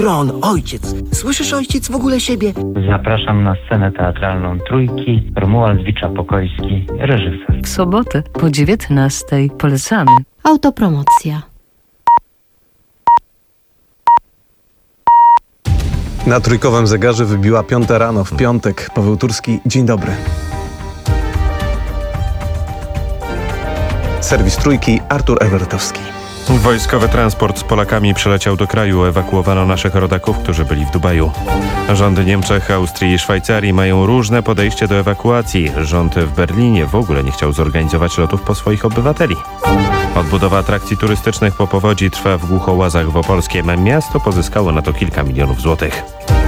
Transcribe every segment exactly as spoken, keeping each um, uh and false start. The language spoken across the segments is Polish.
Ron, ojciec. Słyszysz, ojciec, w ogóle siebie? Zapraszam na scenę teatralną Trójki. Romuald Wicza-Pokojski, reżyser. W sobotę po dziewiętnastej polecamy. Autopromocja. Na trójkowym zegarze wybiła piąta rano w piątek. Paweł Turski, dzień dobry. Serwis Trójki, Artur Ewertowski. Wojskowy transport z Polakami przyleciał do kraju. Ewakuowano naszych rodaków, którzy byli w Dubaju. Rządy Niemczech, Austrii i Szwajcarii mają różne podejście do ewakuacji. Rząd w Berlinie w ogóle nie chciał zorganizować lotów po swoich obywateli. Odbudowa atrakcji turystycznych po powodzi trwa w Głuchołazach w Opolskiem. Miasto pozyskało na to kilka milionów złotych.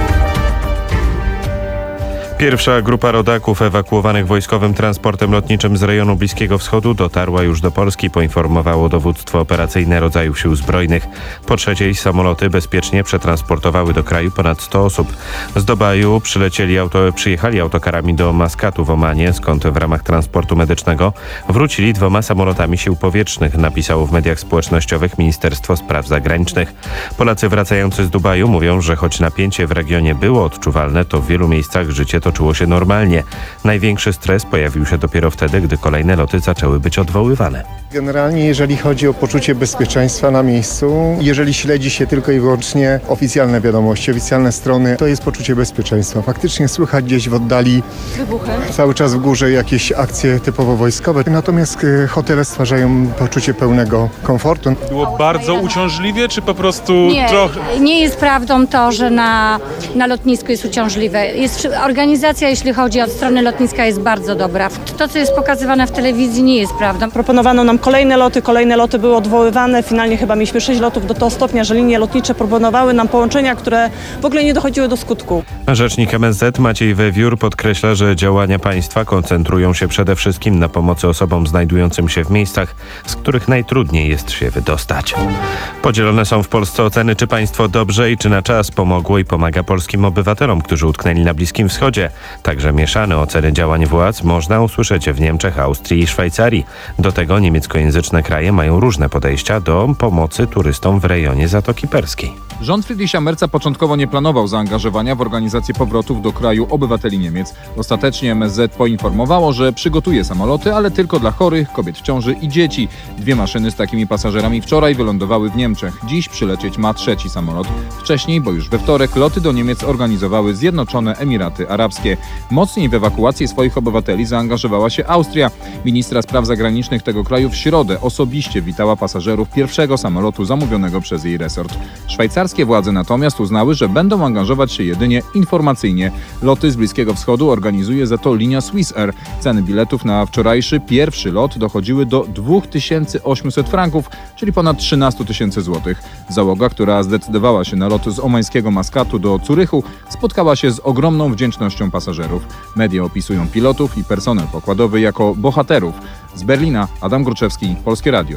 Pierwsza grupa rodaków ewakuowanych wojskowym transportem lotniczym z rejonu Bliskiego Wschodu dotarła już do Polski, poinformowało dowództwo operacyjne rodzajów sił zbrojnych. Po trzeciej samoloty bezpiecznie przetransportowały do kraju ponad sto osób. Z Dubaju przylecieli auto, przyjechali autokarami do Maskatu w Omanie, skąd w ramach transportu medycznego wrócili dwoma samolotami sił powietrznych, napisało w mediach społecznościowych Ministerstwo Spraw Zagranicznych. Polacy wracający z Dubaju mówią, że choć napięcie w regionie było odczuwalne, to w wielu miejscach życie toczyło się normalnie. Największy stres pojawił się dopiero wtedy, gdy kolejne loty zaczęły być odwoływane. Generalnie jeżeli chodzi o poczucie bezpieczeństwa na miejscu, jeżeli śledzi się tylko i wyłącznie oficjalne wiadomości, oficjalne strony, to jest poczucie bezpieczeństwa. Faktycznie słychać gdzieś w oddali wybuchy, cały czas w górze jakieś akcje typowo wojskowe, natomiast hotele stwarzają poczucie pełnego komfortu. Było bardzo uciążliwie, czy po prostu nie, trochę? Nie jest prawdą to, że na, na lotnisku jest uciążliwe. Jest, organizacja, jeśli chodzi o stronę lotniska, jest bardzo dobra. To, co jest pokazywane w telewizji, nie jest prawdą. Proponowano nam kolejne loty, kolejne loty były odwoływane. Finalnie chyba mieliśmy sześć lotów do tego stopnia, że linie lotnicze proponowały nam połączenia, które w ogóle nie dochodziły do skutku. Rzecznik M S Z Maciej Wewiór podkreśla, że działania państwa koncentrują się przede wszystkim na pomocy osobom znajdującym się w miejscach, z których najtrudniej jest się wydostać. Podzielone są w Polsce oceny, czy państwo dobrze i czy na czas pomogło i pomaga polskim obywatelom, którzy utknęli na Bliskim Wschodzie. Także mieszane oceny działań władz można usłyszeć w Niemczech, Austrii i Szwajcarii. Do tego niemieckojęzyczne kraje mają różne podejścia do pomocy turystom w rejonie Zatoki Perskiej. Rząd Friedricha Merza początkowo nie planował zaangażowania w organizację powrotów do kraju obywateli Niemiec. Ostatecznie M S Z poinformowało, że przygotuje samoloty, ale tylko dla chorych, kobiet w ciąży i dzieci. Dwie maszyny z takimi pasażerami wczoraj wylądowały w Niemczech. Dziś przylecieć ma trzeci samolot. Wcześniej, bo już we wtorek, loty do Niemiec organizowały Zjednoczone Emiraty Arabskie. Mocniej w ewakuację swoich obywateli zaangażowała się Austria. Ministra spraw zagranicznych tego kraju w środę osobiście witała pasażerów pierwszego samolotu zamówionego przez jej resort. Szwajcarskie władze natomiast uznały, że będą angażować się jedynie informacyjnie. Loty z Bliskiego Wschodu organizuje za to linia Swiss Air. Ceny biletów na wczorajszy pierwszy lot dochodziły do dwa tysiące osiemset franków, czyli ponad trzynaście tysięcy złotych. Załoga, która zdecydowała się na lot z omańskiego Maskatu do Zurychu, spotkała się z ogromną wdzięcznością pasażerów. Media opisują pilotów i personel pokładowy jako bohaterów. Z Berlina Adam Gruczewski, Polskie Radio.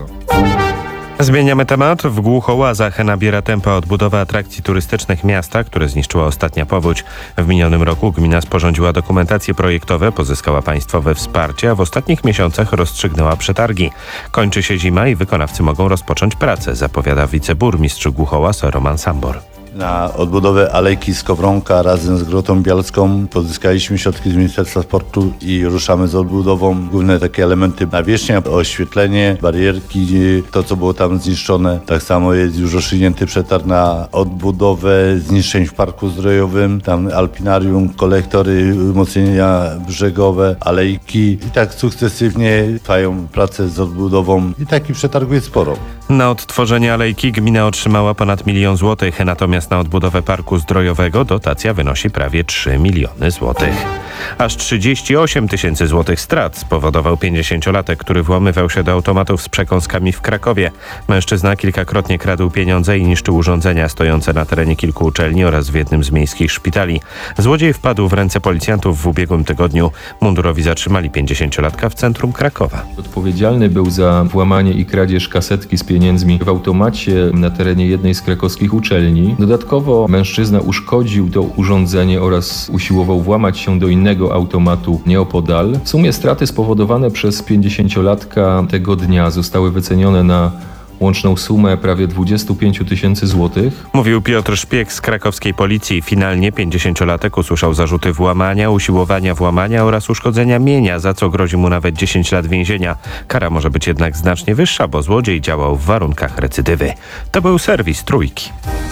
Zmieniamy temat. W Głuchołazach nabiera tempa odbudowa atrakcji turystycznych miasta, które zniszczyła ostatnia powódź. W minionym roku gmina sporządziła dokumentacje projektowe, pozyskała państwowe wsparcie, a w ostatnich miesiącach rozstrzygnęła przetargi. Kończy się zima i wykonawcy mogą rozpocząć pracę, zapowiada wiceburmistrz Głuchołaz Roman Sambor. Na odbudowę Alejki Skowronka razem z Grotą Bielską pozyskaliśmy środki z Ministerstwa Sportu i ruszamy z odbudową. Główne takie elementy: nawierzchnia, oświetlenie, barierki, to co było tam zniszczone. Tak samo jest już rozstrzygnięty przetarg na odbudowę zniszczeń w Parku Zdrojowym, tam alpinarium, kolektory, umocnienia brzegowe, alejki i tak sukcesywnie trwają prace z odbudową i taki przetarg jest sporo. Na odtworzenie alejki gmina otrzymała ponad milion złotych, natomiast na odbudowę parku zdrojowego dotacja wynosi prawie trzy miliony złotych. Aż trzydzieści osiem tysięcy złotych strat spowodował pięćdziesięciolatek, który włamywał się do automatów z przekąskami w Krakowie. Mężczyzna kilkakrotnie kradł pieniądze i niszczył urządzenia stojące na terenie kilku uczelni oraz w jednym z miejskich szpitali. Złodziej wpadł w ręce policjantów w ubiegłym tygodniu. Mundurowi zatrzymali pięćdziesięciolatka w centrum Krakowa. Odpowiedzialny był za włamanie i kradzież kasetki z pieniędzmi w automacie na terenie jednej z krakowskich uczelni. Dodatkowo mężczyzna uszkodził to urządzenie oraz usiłował włamać się do innego automatu nieopodal. W sumie straty spowodowane przez pięćdziesięciolatka tego dnia zostały wycenione na łączną sumę prawie dwadzieścia pięć tysięcy złotych. Mówił Piotr Szpieg z krakowskiej policji. Finalnie pięćdziesięciolatek usłyszał zarzuty włamania, usiłowania włamania oraz uszkodzenia mienia, za co grozi mu nawet dziesięć lat więzienia. Kara może być jednak znacznie wyższa, bo złodziej działał w warunkach recydywy. To był serwis Trójki.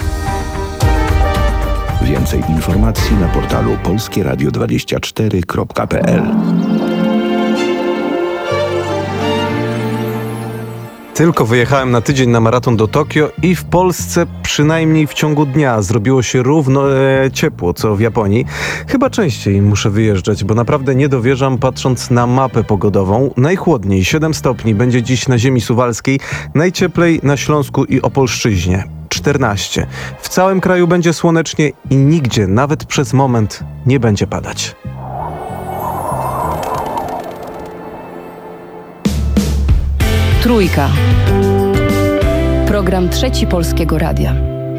Więcej informacji na portalu polskie radio dwadzieścia cztery kropka p l. Tylko wyjechałem na tydzień na maraton do Tokio i w Polsce przynajmniej w ciągu dnia zrobiło się równo e, ciepło, co w Japonii. Chyba częściej muszę wyjeżdżać, bo naprawdę nie dowierzam, patrząc na mapę pogodową. Najchłodniej siedem stopni będzie dziś na ziemi suwalskiej, najcieplej na Śląsku i Opolszczyźnie czternaście. W całym kraju będzie słonecznie i nigdzie, nawet przez moment, nie będzie padać. Trójka. Program Trzeci Polskiego Radia.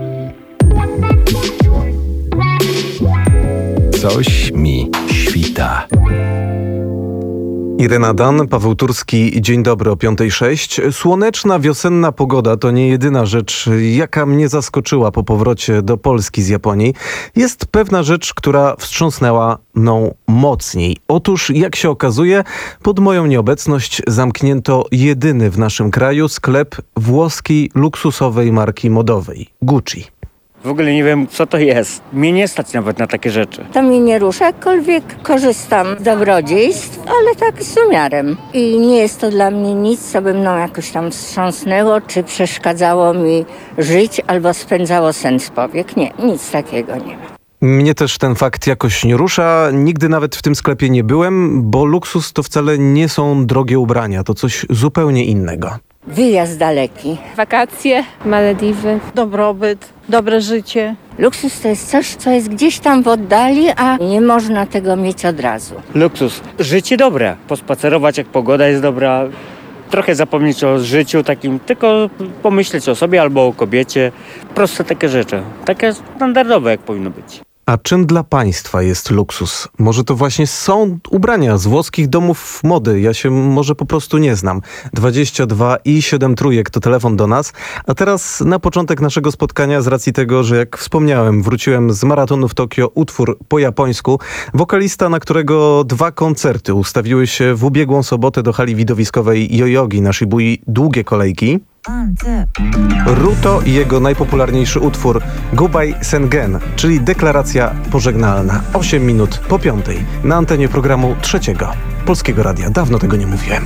Coś mi świta. Irena Dan, Paweł Turski, dzień dobry o piątej sześć. Słoneczna, wiosenna pogoda to nie jedyna rzecz, jaka mnie zaskoczyła po powrocie do Polski z Japonii. Jest pewna rzecz, która wstrząsnęła mną mocniej. Otóż, jak się okazuje, pod moją nieobecność zamknięto jedyny w naszym kraju sklep włoskiej luksusowej marki modowej Gucci. W ogóle nie wiem, co to jest. Mnie nie stać nawet na takie rzeczy. To mnie nie rusza, jakkolwiek korzystam z dobrodziejstw, ale tak z umiarem. I nie jest to dla mnie nic, co by mną jakoś tam wstrząsnęło, czy przeszkadzało mi żyć, albo spędzało sen z powiek. Nie, nic takiego nie ma. Mnie też ten fakt jakoś nie rusza. Nigdy nawet w tym sklepie nie byłem, bo luksus to wcale nie są drogie ubrania. To coś zupełnie innego. Wyjazd daleki. Wakacje, Malediwy. Dobrobyt, dobre życie. Luksus to jest coś, co jest gdzieś tam w oddali, a nie można tego mieć od razu. Luksus. Życie dobre. Pospacerować, jak pogoda jest dobra. Trochę zapomnieć o życiu takim, tylko pomyśleć o sobie albo o kobiecie. Proste takie rzeczy. Takie standardowe, jak powinno być. A czym dla państwa jest luksus? Może to właśnie są ubrania z włoskich domów mody. Ja się może po prostu nie znam. dwadzieścia dwa i siedem trójek to telefon do nas. A teraz na początek naszego spotkania, z racji tego, że jak wspomniałem, wróciłem z maratonu w Tokio, utwór po japońsku. Wokalista, na którego dwa koncerty ustawiły się w ubiegłą sobotę do hali widowiskowej Yoyogi na Shibui długie kolejki. Ruto i jego najpopularniejszy utwór Goodbye Sengen, czyli deklaracja pożegnalna. osiem minut po piątej na antenie programu Trzeciego Polskiego Radia. Dawno tego nie mówiłem.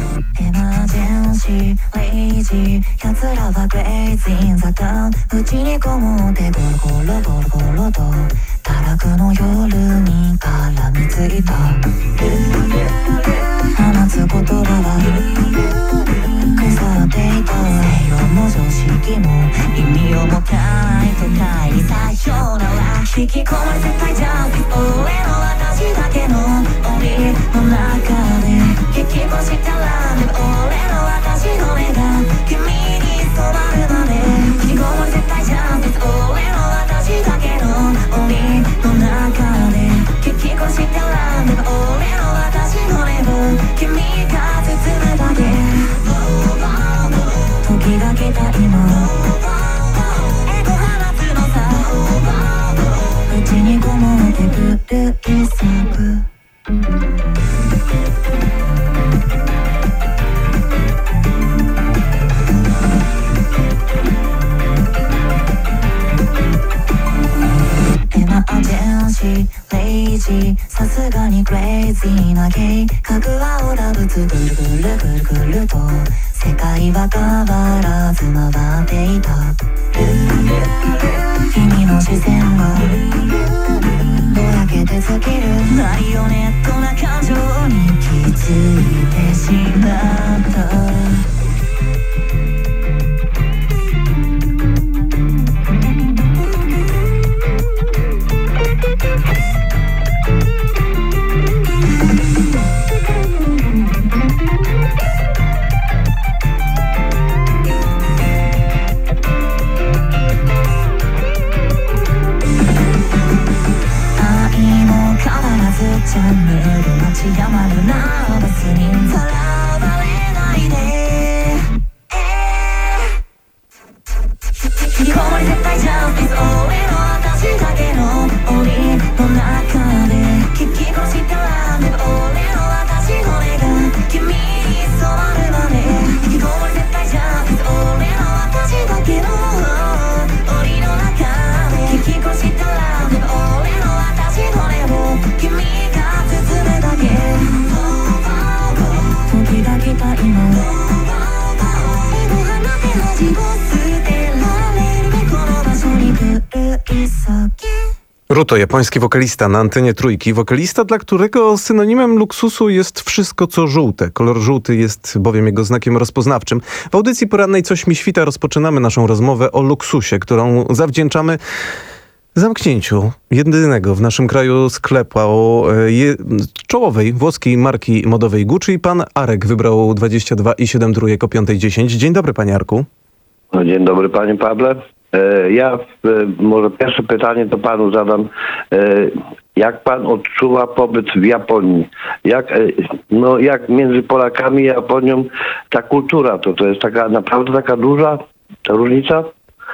Ruto, japoński wokalista na antenie Trójki. Wokalista, dla którego synonimem luksusu jest wszystko, co żółte. Kolor żółty jest bowiem jego znakiem rozpoznawczym. W audycji porannej Coś mi świta rozpoczynamy naszą rozmowę o luksusie, którą zawdzięczamy zamknięciu jedynego w naszym kraju sklepu je, czołowej włoskiej marki modowej Gucci. Pan Arek wybrał dwadzieścia dwa i siedem trójek o piąta dziesięć. Dzień dobry, panie Arku. Dzień dobry, panie Pawle. Ja może pierwsze pytanie to panu zadam. Jak pan odczuwa pobyt w Japonii? Jak, no, jak między Polakami i Japonią ta kultura, to, to jest taka naprawdę taka duża ta różnica?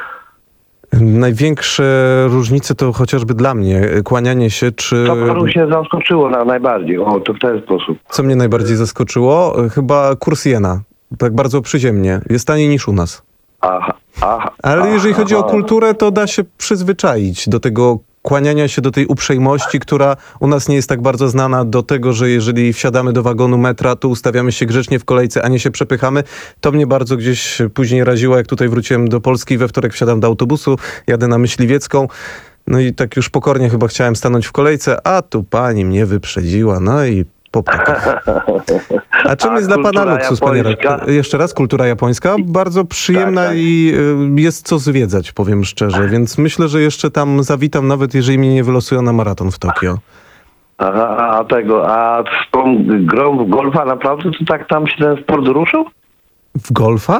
Największe różnice to chociażby dla mnie kłanianie się, czy... Co panu się zaskoczyło na najbardziej? O, to w ten sposób. Co mnie najbardziej zaskoczyło? Chyba kurs jena. Tak bardzo przyziemnie. Jest taniej niż u nas. Aha, aha. Ale jeżeli aha, chodzi o aha. kulturę, to da się przyzwyczaić do tego kłaniania się, do tej uprzejmości, która u nas nie jest tak bardzo znana, do tego, że jeżeli wsiadamy do wagonu metra, to ustawiamy się grzecznie w kolejce, a nie się przepychamy. To mnie bardzo gdzieś później raziło, jak tutaj wróciłem do Polski. We wtorek wsiadam do autobusu, jadę na Myśliwiecką. No i tak już pokornie chyba chciałem stanąć w kolejce, a tu pani mnie wyprzedziła, no i popłakał. A czym A jest dla pana kultura luksus, panie japońska? Radku? Jeszcze raz, kultura japońska, bardzo przyjemna Tak, tak. i y, jest co zwiedzać, powiem szczerze, więc myślę, że jeszcze tam zawitam, nawet jeżeli mnie nie wylosują na maraton w Tokio. Aha, a tego, a z tą grą w golfa naprawdę to tak tam się ten sport ruszył? W golfa?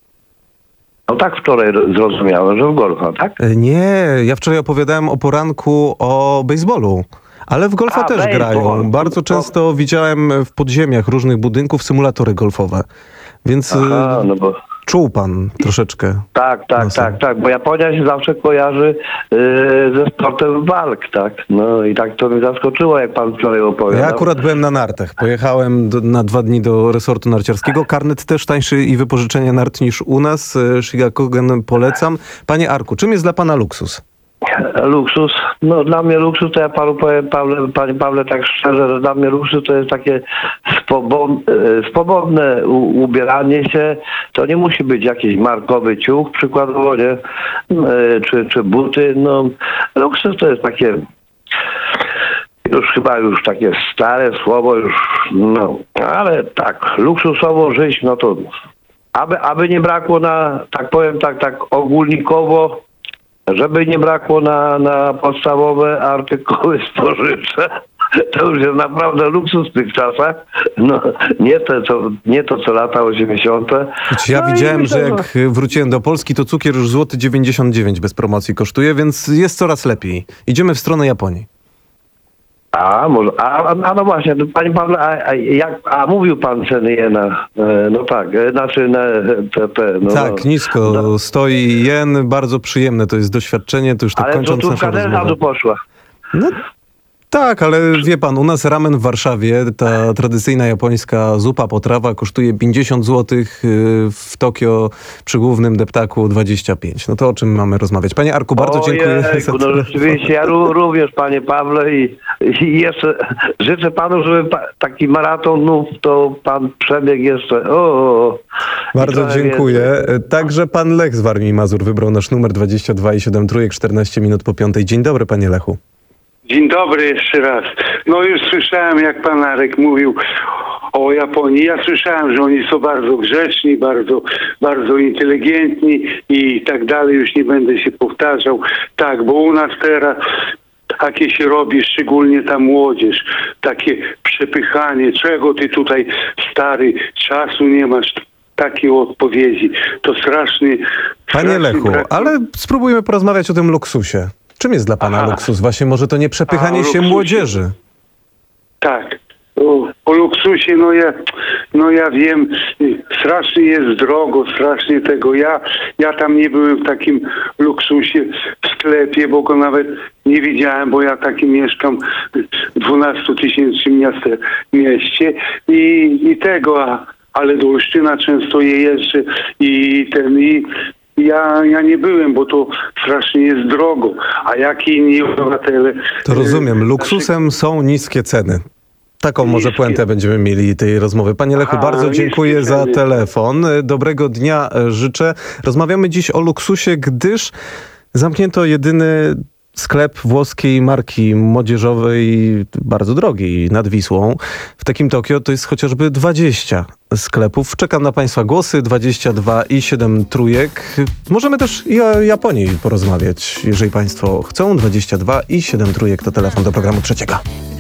No tak wczoraj zrozumiałem, że w golfa, tak? E, Nie, ja wczoraj opowiadałem o poranku o bejsbolu. Ale w golfa A, też bejsbol. grają. Bardzo często widziałem w podziemiach różnych budynków symulatory golfowe. Więc Aha, y, no bo... czuł pan troszeczkę. Tak, tak, No tak, tak, bo Japonia się zawsze kojarzy yy, ze sportem walk, tak? No i tak to mnie zaskoczyło, jak pan wczoraj opowiadał. Ja akurat byłem na nartach. Pojechałem do, na dwa dni do resortu narciarskiego. Karnet też tańszy i wypożyczenie nart niż u nas. E, Shigakugen polecam. Panie Arku, czym jest dla pana luksus? Luksus, no dla mnie luksus to ja panu powiem, Pawle, panie Pawle, tak szczerze, że dla mnie luksus to jest takie swobodne, swobodne u, ubieranie się. To nie musi być jakiś markowy ciuch przykładowo, nie? E, Czy, czy buty. No, luksus to jest takie już chyba już takie stare słowo już, no, ale tak, luksusowo żyć, no to aby, aby nie brakło na, tak powiem, tak, tak ogólnikowo, żeby nie brakło na, na podstawowe artykuły spożywcze. To już jest naprawdę luksus w tych czasach. No, nie, to, co, nie to, co lata osiemdziesiąte. Znaczy, ja No i widziałem, myślę, że jak wróciłem do Polski, to cukier już złoty dziewięćdziesiąt dziewięć bez promocji kosztuje, więc jest coraz lepiej. Idziemy w stronę Japonii. A, może, a, a no właśnie, to panie Pawle, a, a, jak, a mówił pan ceny jena. E, no tak, e, znaczy na te, te, no, Tak, no, nisko no. stoi jen, bardzo przyjemne to jest doświadczenie, to już tak Ale kończąc złotówka naszą też na rozmowę. dół poszła. No tak, ale wie pan, u nas ramen w Warszawie, ta tradycyjna japońska zupa, potrawa kosztuje pięćdziesiąt złotych, w Tokio przy głównym deptaku dwadzieścia pięć. No to o czym mamy rozmawiać? Panie Arku, bardzo dziękuję za Ojejku, no telefon. rzeczywiście, ja ró- również panie Pawle i, i jeszcze życzę panu, żeby pa, taki maratonów to pan przebiegł jeszcze. O, o, o. Bardzo trochę dziękuję. Także pan Lech z Warmii i Mazur wybrał nasz numer dwadzieścia dwa i siedem trójek, czternaście minut po piątej. Dzień dobry, panie Lechu. Dzień dobry jeszcze raz. No już słyszałem, jak pan Arek mówił o Japonii. Ja słyszałem, że oni są bardzo grzeczni, bardzo, bardzo inteligentni i tak dalej. Już nie będę się powtarzał. Tak, bo u nas teraz takie się robi, szczególnie ta młodzież. Takie przepychanie. Czego ty tutaj, stary, czasu nie masz? Takie odpowiedzi. To strasznie... Panie strasznie Lechu, brak- ale spróbujmy porozmawiać o tym luksusie. Czym jest dla pana Aha. luksus? Właśnie może to nie przepychanie A, się luksusie. młodzieży. Tak. O, o luksusie, no ja, no ja wiem, strasznie jest drogo, strasznie tego. Ja, ja tam nie byłem w takim luksusie w sklepie, bo go nawet nie widziałem, bo ja taki mieszkam w dwunastotysięcznym miaste, mieście i, i tego, a, ale do Olsztyna często je jeżdżę i ten i Ja, ja nie byłem, bo to strasznie jest drogo. A jak inni obywatele... To rozumiem. Luksusem są niskie ceny. Taką może puentę będziemy mieli tej rozmowy. Panie Lechu, Aha, bardzo dziękuję niskie za ceny. telefon. Dobrego dnia życzę. Rozmawiamy dziś o luksusie, gdyż zamknięto jedyny sklep włoskiej marki młodzieżowej, bardzo drogiej, nad Wisłą. W takim Tokio to jest chociażby dwadzieścia sklepów. Czekam na Państwa głosy, dwadzieścia dwa i siedem trójek. Możemy też i o Japonii porozmawiać, jeżeli Państwo chcą. dwadzieścia dwa i siedem trójek to telefon do programu trzeciego.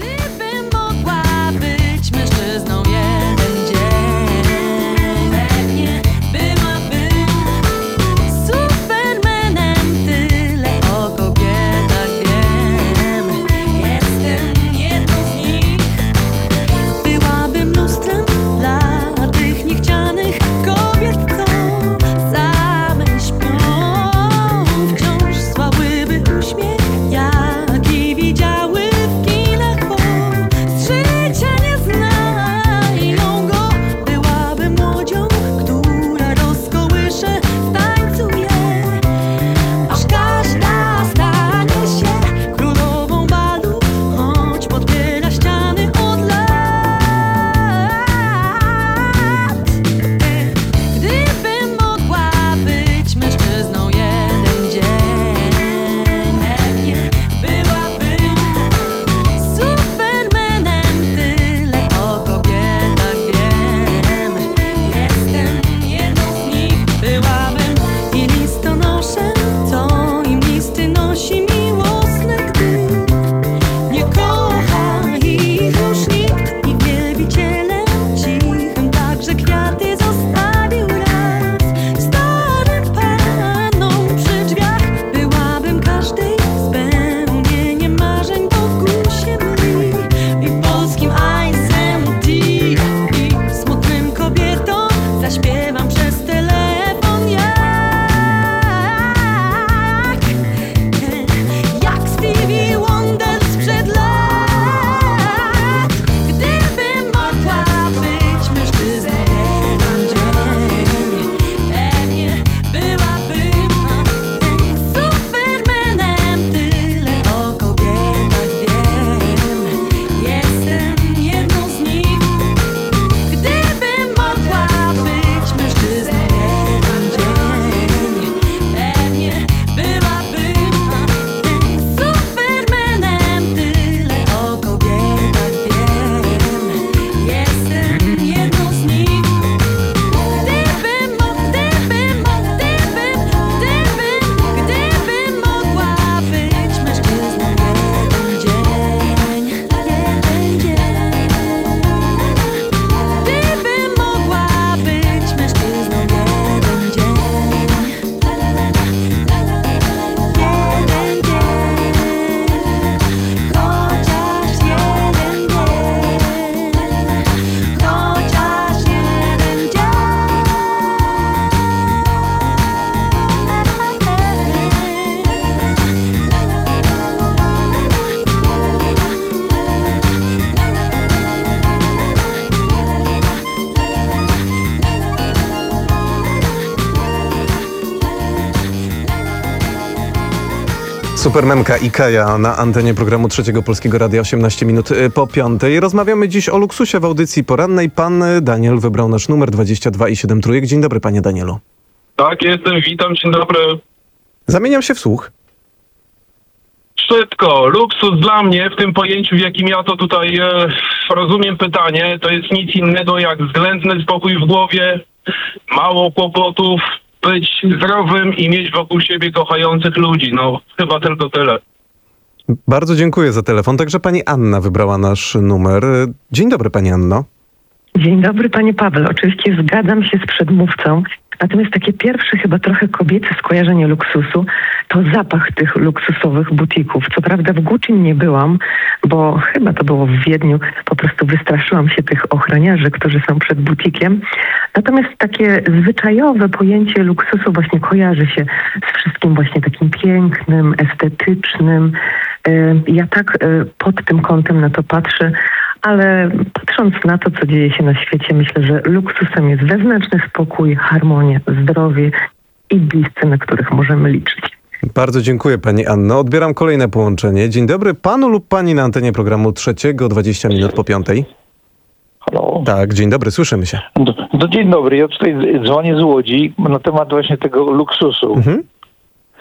Supermemka i Kaja na antenie programu Trzeciego Polskiego Radia, osiemnaście minut po piątej. Rozmawiamy dziś o luksusie w audycji porannej. Pan Daniel wybrał nasz numer dwadzieścia dwa i siedem trójek. Dzień dobry, panie Danielu. Tak, jestem, witam, dzień dobry. Zamieniam się w słuch. Szybko, luksus dla mnie w tym pojęciu, w jakim ja to tutaj e, rozumiem pytanie, to jest nic innego jak względny spokój w głowie, mało kłopotów, być zdrowym i mieć wokół siebie kochających ludzi. No, chyba tylko tyle. Bardzo dziękuję za telefon. Także pani Anna wybrała nasz numer. Dzień dobry, pani Anno. Dzień dobry, panie Paweł. Oczywiście zgadzam się z przedmówcą. Natomiast takie pierwsze, chyba trochę kobiece skojarzenie luksusu to zapach tych luksusowych butików. Co prawda w Gucci nie byłam, bo chyba to było w Wiedniu. Po prostu wystraszyłam się tych ochroniarzy, którzy są przed butikiem. Natomiast takie zwyczajowe pojęcie luksusu właśnie kojarzy się z wszystkim właśnie takim pięknym, estetycznym. Ja tak pod tym kątem na to patrzę. Ale patrząc na to, co dzieje się na świecie, myślę, że luksusem jest wewnętrzny spokój, harmonia, zdrowie i bliscy, na których możemy liczyć. Bardzo dziękuję, pani Anno. Odbieram kolejne połączenie. Dzień dobry panu lub pani na antenie programu Trzeciego, dwadzieścia minut po piątej. Halo? Tak, dzień dobry, słyszymy się. No, no dzień dobry, ja tutaj dzwonię z Łodzi na temat właśnie tego luksusu. Mhm.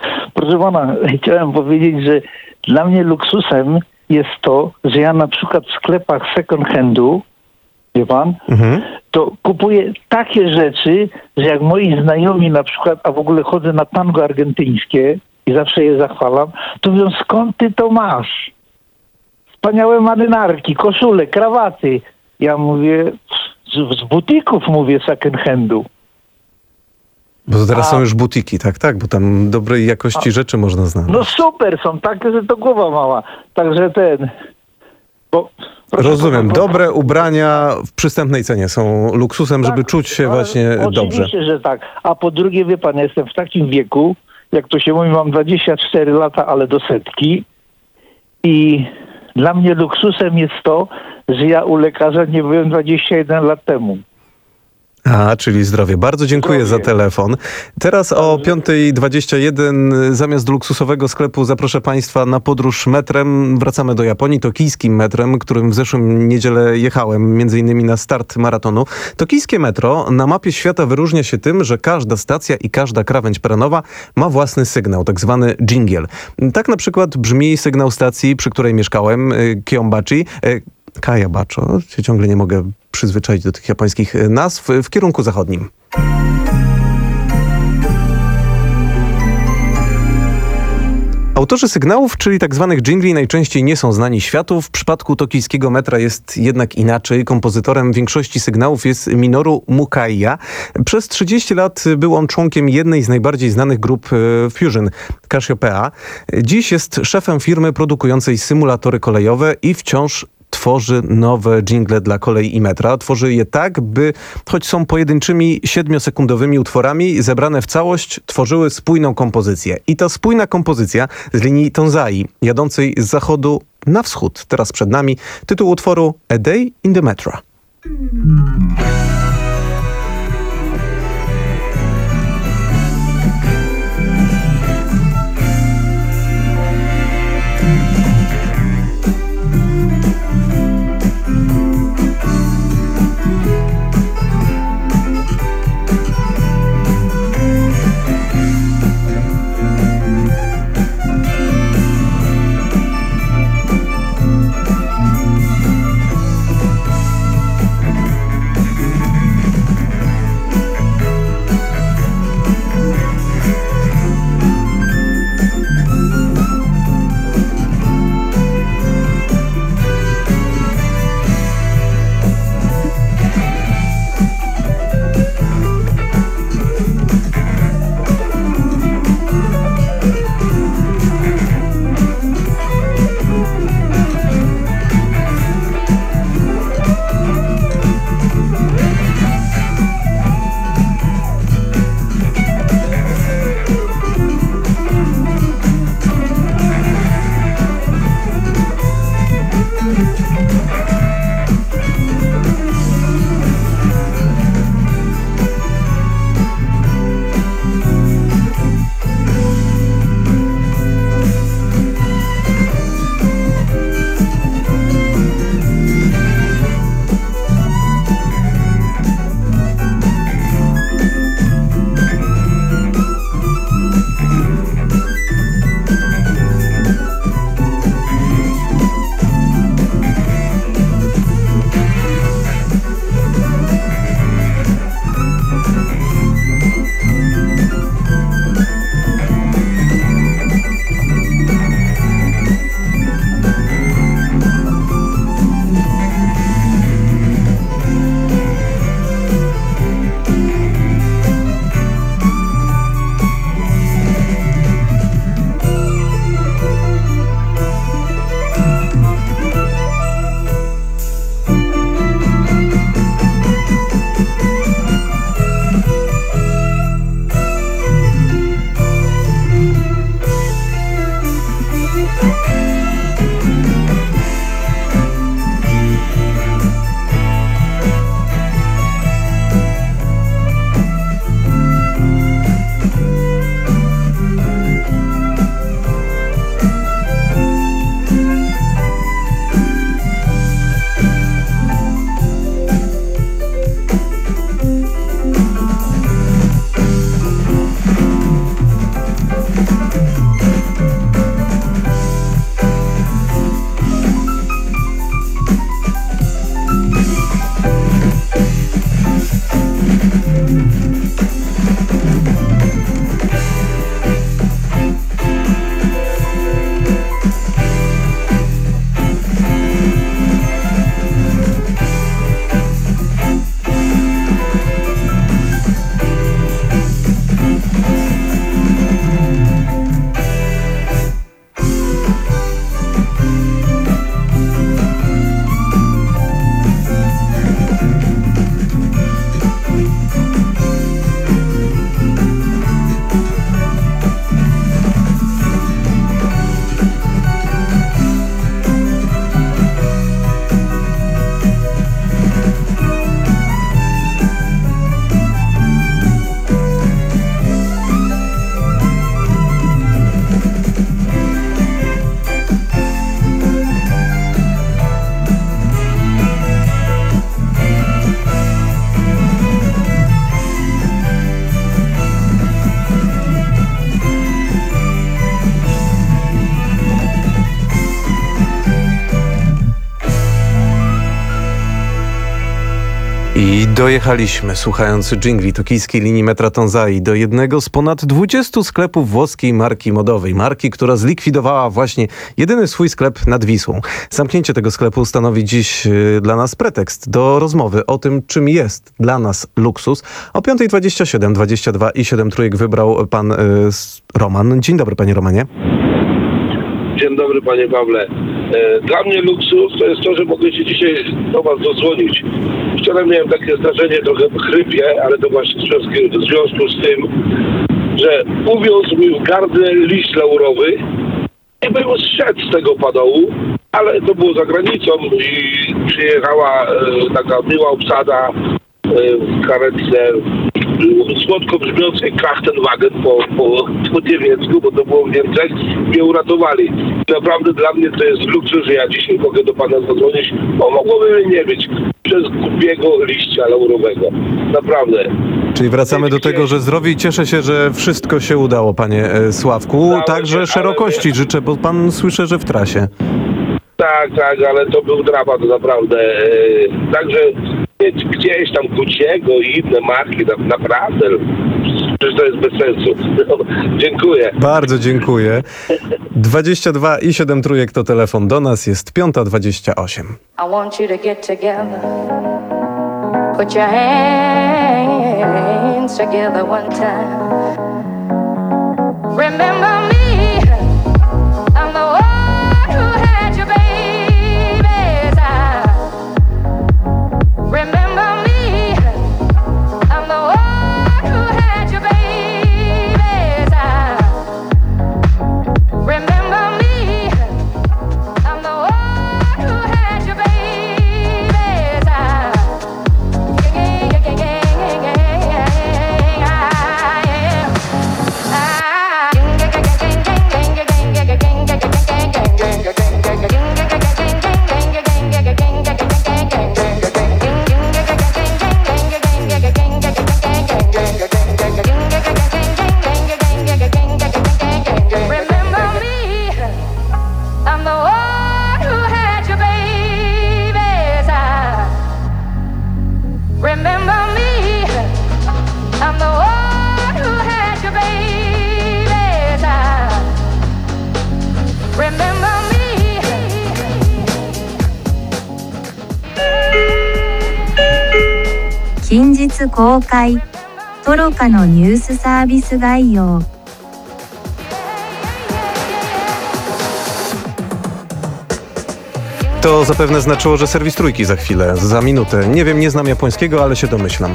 Proszę pana, chciałem powiedzieć, że dla mnie luksusem jest to, że ja na przykład w sklepach second handu, wie pan, mhm. to kupuję takie rzeczy, że jak moi znajomi na przykład, a w ogóle chodzę na tango argentyńskie i zawsze je zachwalam, to mówią, skąd ty to masz? Wspaniałe marynarki, koszule, krawaty. Ja mówię, z, z butików mówię second handu. Bo to teraz A- są już butiki, tak, tak, bo tam dobrej jakości A- rzeczy można znaleźć. No super, są takie, że to głowa mała. Także ten... Bo, proszę Rozumiem, pana, dobre ubrania w przystępnej cenie są luksusem, żeby czuć się ale właśnie dobrze. Oczywiście, że tak. A po drugie, wie pan, ja jestem w takim wieku, jak to się mówi, mam dwadzieścia cztery lata, ale do setki. I dla mnie luksusem jest to, że ja u lekarza nie byłem dwadzieścia jeden lat temu. A, czyli zdrowie. Bardzo dziękuję za telefon. Teraz o piąta dwadzieścia jeden zamiast luksusowego sklepu zaproszę Państwa na podróż metrem. Wracamy do Japonii, tokijskim metrem, którym w zeszłym niedzielę jechałem, między innymi na start maratonu. Tokijskie metro na mapie świata wyróżnia się tym, że każda stacja i każda krawędź peronowa ma własny sygnał, tak zwany dżingiel. Tak na przykład brzmi sygnał stacji, przy której mieszkałem, Kiyombachi. Kayabacho, się ciągle nie mogę przyzwyczaić do tych japońskich nazw, w kierunku zachodnim. Autorzy sygnałów, czyli tak zwanych dżingli, najczęściej nie są znani światu. W przypadku tokijskiego metra jest jednak inaczej. Kompozytorem większości sygnałów jest Minoru Mukaiya. Przez trzydzieści lat był on członkiem jednej z najbardziej znanych grup Fusion, Cassiopeia. Dziś jest szefem firmy produkującej symulatory kolejowe i wciąż tworzy nowe dżingle dla kolei i metra. Tworzy je tak, by choć są pojedynczymi siedmiosekundowymi utworami, zebrane w całość tworzyły spójną kompozycję. I ta spójna kompozycja z linii Tonzai, jadącej z zachodu na wschód. Teraz przed nami tytuł utworu A Day in the Metro. I dojechaliśmy, słuchając dżingli tokijskiej linii metra Tonzai, do jednego z ponad dwudziestu sklepów włoskiej marki modowej. Marki, która zlikwidowała właśnie jedyny swój sklep nad Wisłą. Zamknięcie tego sklepu stanowi dziś y, dla nas pretekst do rozmowy o tym, czym jest dla nas luksus. O piąta dwadzieścia siedem, dwadzieścia dwa i siedem trójek wybrał pan y, Roman. Dzień dobry, panie Romanie. Dzień dobry, panie Pawle. Dla mnie luksus to jest to, że mogę się dzisiaj do was dodzwonić. Wczoraj miałem takie zdarzenie, trochę chrypie, ale to właśnie w związku z tym, że uwiózł mi w gardle liść laurowy i bym zszedł z tego padołu, ale to było za granicą i przyjechała taka miła obsada w karetce słodko brzmiącej Krachtenwagen po, po, po niemiecku, bo to było w Niemczech, mnie uratowali. Naprawdę dla mnie to jest luksus, że ja dzisiaj mogę do pana zadzwonić, bo mogłoby nie być przez głupiego liścia laurowego. Naprawdę. Czyli wracamy do tego, że zdrowie i cieszę się, że wszystko się udało, panie Sławku. Także szerokości życzę, bo pan słyszę, że w trasie. Tak, tak, ale to był dramat naprawdę. Także gdzieś tam Gucci'ego i inne marki, naprawdę. Przecież to jest bez sensu. No, dziękuję. Bardzo dziękuję. dwadzieścia dwa i siedem trójek to telefon do nas, jest piąta dwadzieścia osiem. I want you to get together. Put your hands together one time. Remember me. I'm the one who had your babies. I remember me. I'm the one who had your babies. I remember me. I'm the one who had your babies. I yeah, yeah, yeah, yeah, yeah, Remember me. 近日公開トロカのニュースサービス概要 To zapewne znaczyło, że serwis trójki za chwilę, za minutę. Nie wiem, nie znam japońskiego, ale się domyślam.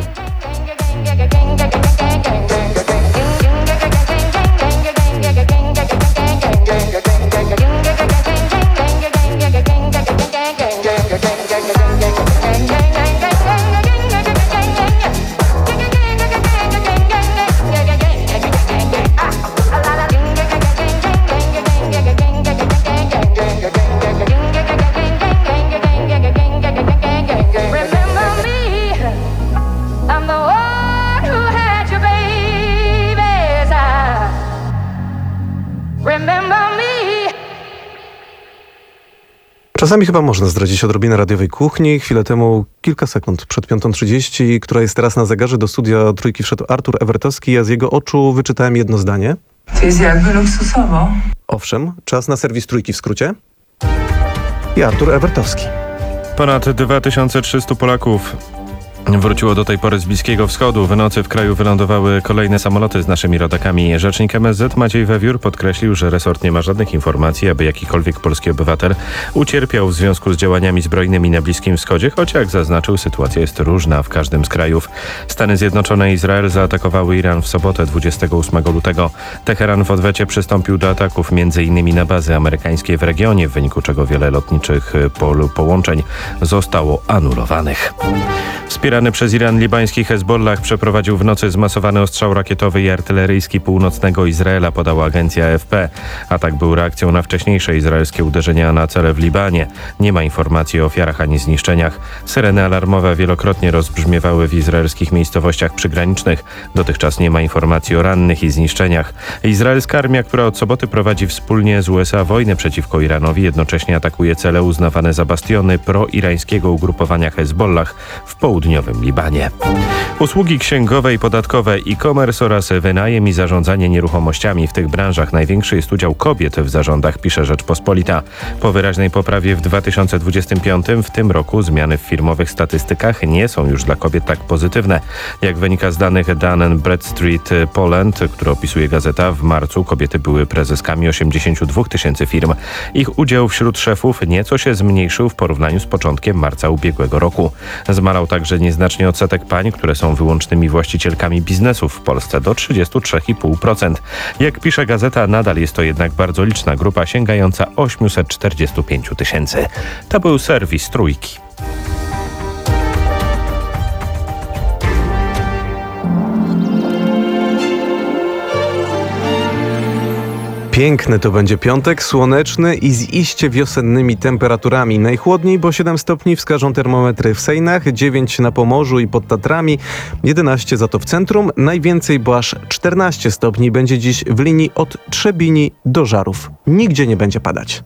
Czasami chyba można zdradzić odrobinę radiowej kuchni. Chwilę temu, kilka sekund przed piątą trzydzieści, która jest teraz na zegarze, do studia trójki wszedł Artur Ewertowski. Ja z jego oczu wyczytałem jedno zdanie. To jest jakby luksusowo. Owszem, czas na serwis trójki w skrócie. I Artur Ewertowski. Ponad dwa tysiące trzysta Polaków wróciło do tej pory z Bliskiego Wschodu. W nocy w kraju wylądowały kolejne samoloty z naszymi rodakami. Rzecznik M S Z Maciej Wewiór podkreślił, że resort nie ma żadnych informacji, aby jakikolwiek polski obywatel ucierpiał w związku z działaniami zbrojnymi na Bliskim Wschodzie, choć jak zaznaczył, sytuacja jest różna w każdym z krajów. Stany Zjednoczone i Izrael zaatakowały Iran w sobotę dwudziestego ósmego lutego. Teheran w odwecie przystąpił do ataków między innymi na bazy amerykańskie w regionie, w wyniku czego wiele lotniczych pol połączeń zostało anulowanych. Wspierany przez Iran libański Hezbollah przeprowadził w nocy zmasowany ostrzał rakietowy i artyleryjski północnego Izraela, podała agencja A F P. Atak był reakcją na wcześniejsze izraelskie uderzenia na cele w Libanie. Nie ma informacji o ofiarach ani zniszczeniach. Syreny alarmowe wielokrotnie rozbrzmiewały w izraelskich miejscowościach przygranicznych. Dotychczas nie ma informacji o rannych i zniszczeniach. Izraelska armia, która od soboty prowadzi wspólnie z U S A wojnę przeciwko Iranowi, jednocześnie atakuje cele uznawane za bastiony proirańskiego ugrupowania Hezbollah w południu południowym Libanie. Usługi księgowe i podatkowe, e-commerce oraz wynajem i zarządzanie nieruchomościami. W tych branżach największy jest udział kobiet w zarządach, pisze Rzeczpospolita. Po wyraźnej poprawie w dwa tysiące dwudziestym piątym w tym roku zmiany w firmowych statystykach nie są już dla kobiet tak pozytywne. Jak wynika z danych Dun and Bradstreet Poland, które opisuje gazeta, w marcu kobiety były prezeskami osiemdziesiąt dwa tysięcy firm. Ich udział wśród szefów nieco się zmniejszył w porównaniu z początkiem marca ubiegłego roku. Zmalał także nieznacznie odsetek pań, które są wyłącznymi właścicielkami biznesów w Polsce, do trzydzieści trzy i pół procent. Jak pisze gazeta, nadal jest to jednak bardzo liczna grupa sięgająca osiemset czterdzieści pięć tysięcy. To był serwis Trójki. Piękny to będzie piątek, słoneczny i z iście wiosennymi temperaturami. Najchłodniej, bo siedem stopni wskażą termometry w Sejnach, dziewięć na Pomorzu i pod Tatrami, jedenaście za to w centrum. Najwięcej, bo aż czternaście stopni będzie dziś w linii od Trzebini do Żarów. Nigdzie nie będzie padać.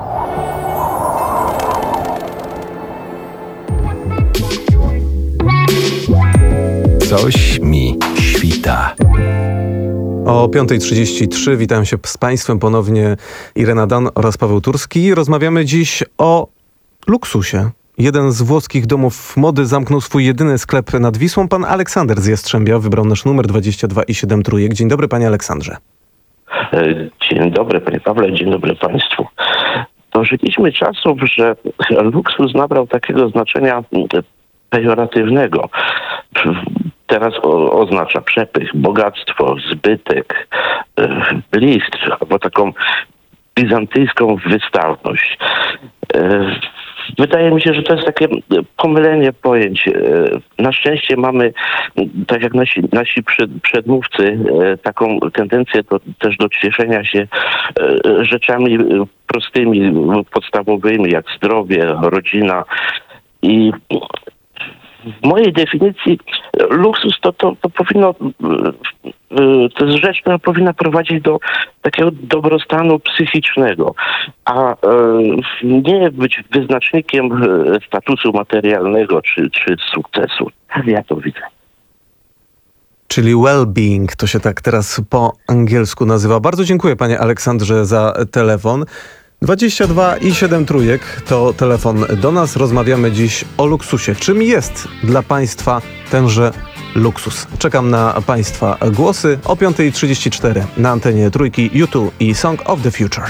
Coś mi świta. O piąta trzydzieści trzy witam się z Państwem ponownie, Irena Dan oraz Paweł Turski. Rozmawiamy dziś o luksusie. Jeden z włoskich domów mody zamknął swój jedyny sklep nad Wisłą. Pan Aleksander z Jastrzębia wybrał nasz numer dwadzieścia dwa i siedem trójek. Dzień dobry, panie Aleksandrze. Dzień dobry, panie Pawle, dzień dobry państwu. Dożyliśmy czasów, że luksus nabrał takiego znaczenia pejoratywnego. Teraz o, oznacza przepych, bogactwo, zbytek, e, blistr, albo taką bizantyjską wystawność. E, wydaje mi się, że to jest takie pomylenie pojęć. E, na szczęście mamy, tak jak nasi, nasi przed, przedmówcy, e, taką tendencję do, też do cieszenia się e, rzeczami prostymi, podstawowymi, jak zdrowie, rodzina. I w mojej definicji luksus to, to, to powinno, to jest rzecz, która powinna prowadzić do takiego dobrostanu psychicznego, a nie być wyznacznikiem statusu materialnego czy, czy sukcesu. Tak ja to widzę. Czyli well-being, to się tak teraz po angielsku nazywa. Bardzo dziękuję, panie Aleksandrze, za telefon. dwadzieścia dwa i siedem trójek to telefon do nas. Rozmawiamy dziś o luksusie. Czym jest dla państwa tenże luksus? Czekam na państwa głosy o piąta trzydzieści cztery na antenie Trójki, U two i Song of the Future.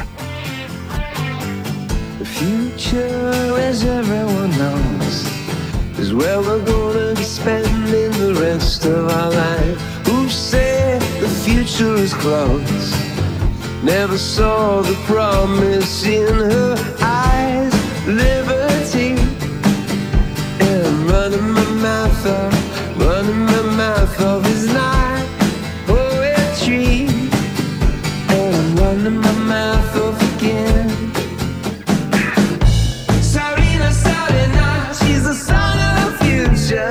The future, as everyone knows, is where we're gonna be spending the rest of our life. Who said the future is close? Never saw the promise in her eyes. Liberty, and I'm running my mouth off, running my mouth off is not poetry, and I'm running my mouth off again. Sarina, Sarina, she's the son of the future.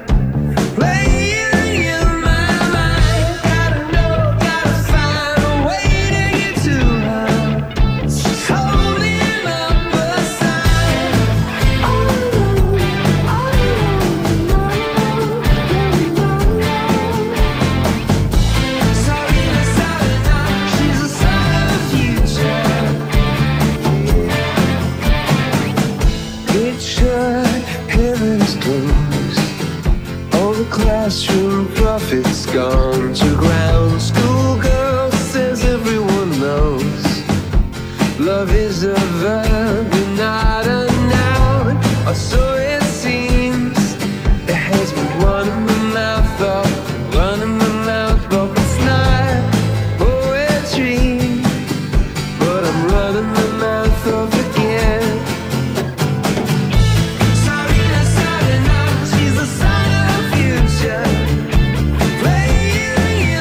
Classroom profits gone to ground. Schoolgirl says everyone knows love is a verb and not a noun, or so it seems. It has been running my mouth off, running my mouth off. It's not poetry, but I'm running my mouth off again. Sarina, Sarina, she's the son of the future. Playing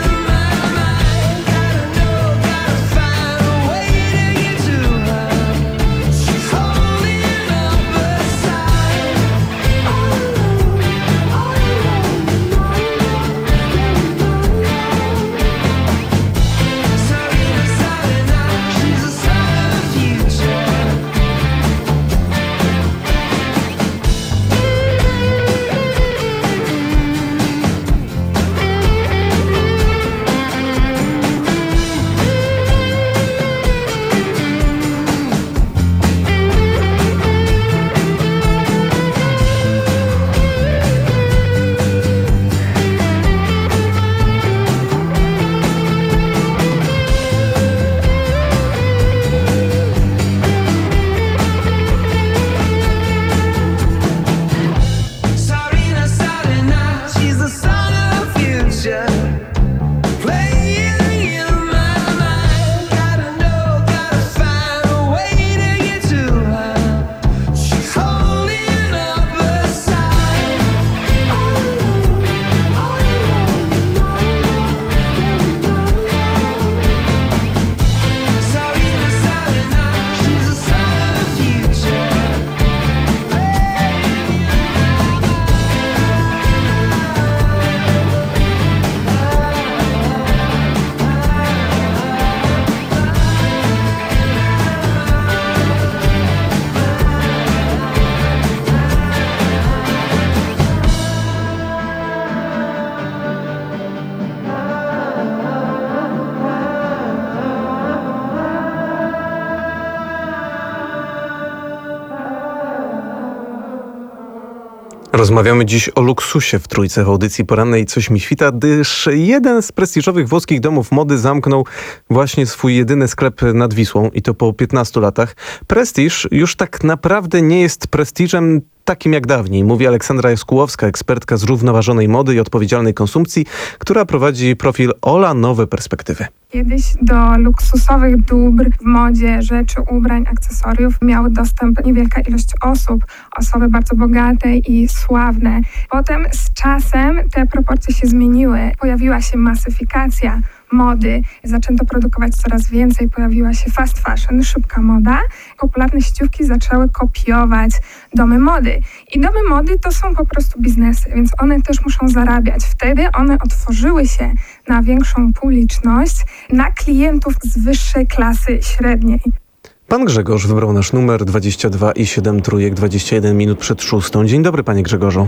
Rozmawiamy dziś o luksusie w Trójce w audycji porannej Coś mi świta, gdyż jeden z prestiżowych włoskich domów mody zamknął właśnie swój jedyny sklep nad Wisłą i to po piętnastu latach. Prestiż już tak naprawdę nie jest prestiżem takim jak dawniej, mówi Aleksandra Jaskułowska, ekspertka zrównoważonej mody i odpowiedzialnej konsumpcji, która prowadzi profil Ola Nowe Perspektywy. Kiedyś do luksusowych dóbr w modzie, rzeczy, ubrań, akcesoriów miały dostęp niewielka ilość osób, osoby bardzo bogate i sławne. Potem z czasem te proporcje się zmieniły. Pojawiła się masyfikacja mody, zaczęto produkować coraz więcej, pojawiła się fast fashion, szybka moda. Popularne sieciówki zaczęły kopiować domy mody. I domy mody to są po prostu biznesy, więc one też muszą zarabiać. Wtedy one otworzyły się na większą publiczność, na klientów z wyższej klasy średniej. Pan Grzegorz wybrał nasz numer dwadzieścia dwa i siedem trójek, dwadzieścia jeden minut przed szóstą. Dzień dobry, panie Grzegorzu.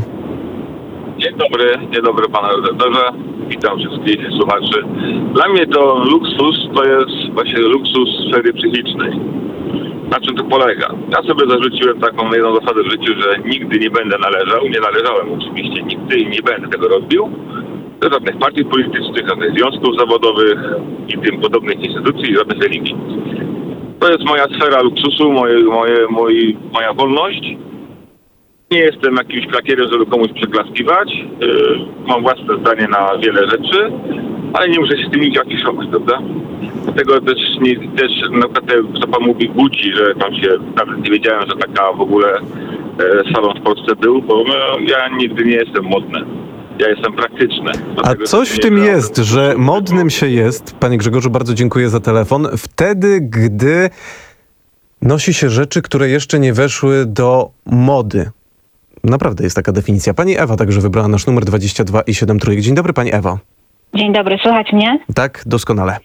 Dzień dobry, dzień dobry panie redaktorze. Witam wszystkich słuchaczy. Dla mnie to luksus to jest właśnie luksus w sferie psychicznej. Na czym to polega? Ja sobie zarzuciłem taką jedną zasadę w życiu, że nigdy nie będę należał, nie należałem oczywiście, nigdy nie będę tego robił do żadnych partii politycznych, żadnych związków zawodowych i tym podobnych instytucji i żadnych religii. To jest moja sfera luksusu, moje, moje, moi, moja wolność. Nie jestem jakimś klakierem, żeby komuś przeklaskiwać. Yy, mam własne zdanie na wiele rzeczy, ale nie muszę się z tym nikt afiszować, prawda? Dlatego też, nie, też na przykład, co pan mówi, Gucci, że tam się, nawet nie wiedziałem, że taka w ogóle e, salon w Polsce był, bo no, ja nigdy nie jestem modny. Ja jestem praktyczny. A coś w tym jest, że modnym się jest, panie Grzegorzu, bardzo dziękuję za telefon, wtedy, gdy nosi się rzeczy, które jeszcze nie weszły do mody. Naprawdę jest taka definicja. Pani Ewa także wybrała nasz numer dwadzieścia dwa i siedem trójek. Dzień dobry, pani Ewo. Dzień dobry, słychać mnie? Tak, doskonale.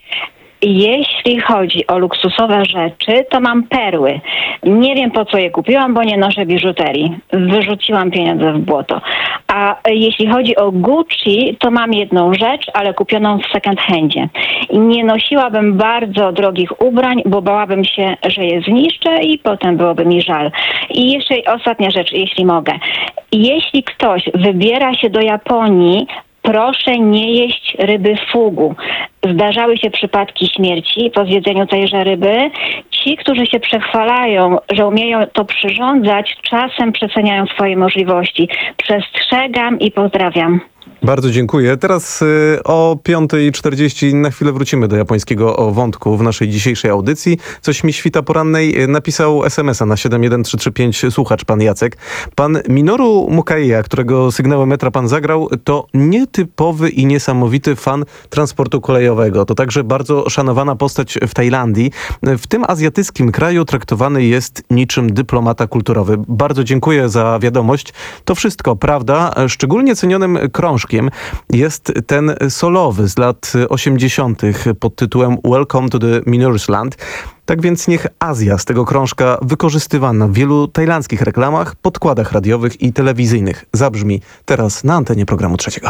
Jeśli chodzi o luksusowe rzeczy, to mam perły. Nie wiem, po co je kupiłam, bo nie noszę biżuterii. Wyrzuciłam pieniądze w błoto. A jeśli chodzi o Gucci, to mam jedną rzecz, ale kupioną w second handzie. I nie nosiłabym bardzo drogich ubrań, bo bałabym się, że je zniszczę i potem byłoby mi żal. I jeszcze ostatnia rzecz, jeśli mogę. Jeśli ktoś wybiera się do Japonii, proszę nie jeść ryby fugu. Zdarzały się przypadki śmierci po zjedzeniu tejże ryby. Ci, którzy się przechwalają, że umieją to przyrządzać, czasem przeceniają swoje możliwości. Przestrzegam i pozdrawiam. Bardzo dziękuję. Teraz y, o piąta czterdzieści na chwilę wrócimy do japońskiego wątku w naszej dzisiejszej audycji. Coś mi świta porannej napisał es em es a na siedem jeden trzy trzy pięć słuchacz, pan Jacek. Pan Minoru Mukaija, którego sygnałem metra pan zagrał, to nietypowy i niesamowity fan transportu kolejowego. To także bardzo szanowana postać w Tajlandii. W tym azjatyckim kraju traktowany jest niczym dyplomata kulturowy. Bardzo dziękuję za wiadomość. To wszystko, prawda? Szczególnie cenionym krążkiem jest ten solowy z lat osiemdziesiątych pod tytułem Welcome to the Minor's Land. Tak więc niech Azja z tego krążka wykorzystywana w wielu tajlandzkich reklamach, podkładach radiowych i telewizyjnych zabrzmi teraz na antenie programu Trzeciego.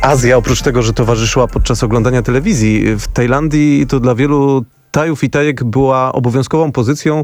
Azja, oprócz tego, że towarzyszyła podczas oglądania telewizji, w Tajlandii to dla wielu Tajów i Tajek była obowiązkową pozycją